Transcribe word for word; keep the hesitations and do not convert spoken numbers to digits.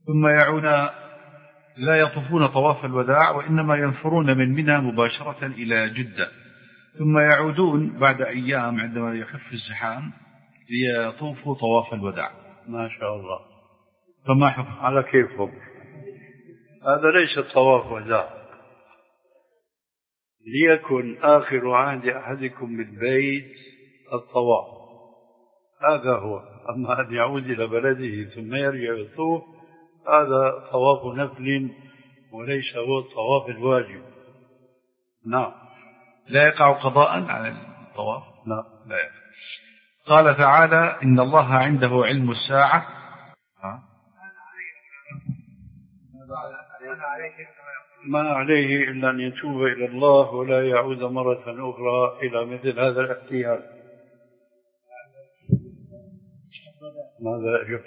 ثم يعون لا يطوفون طواف الوداع، وإنما ينفرون من منى مباشرة إلى جدة، ثم يعودون بعد أيام عندما يخف الزحام ليطوفوا طواف الوداع. ما شاء الله. فما حكم؟ على كيفهم. هذا ليس طواف وداع. ليكن آخر عهد أحدكم بالبيت الطواف، هذا هو. أما أن يعود إلى بلده ثم يرجع يطوف هذا طواف نفل وليس هو الطواف الواجب. نعم. لا يقع قضاء على الطواف. لا لا يقع. قال تعالى إن الله عنده علم الساعة. ما عليه إلا أن يتوب إلى الله ولا يعود مرة أخرى إلى مثل هذا الاحتيال. ماذا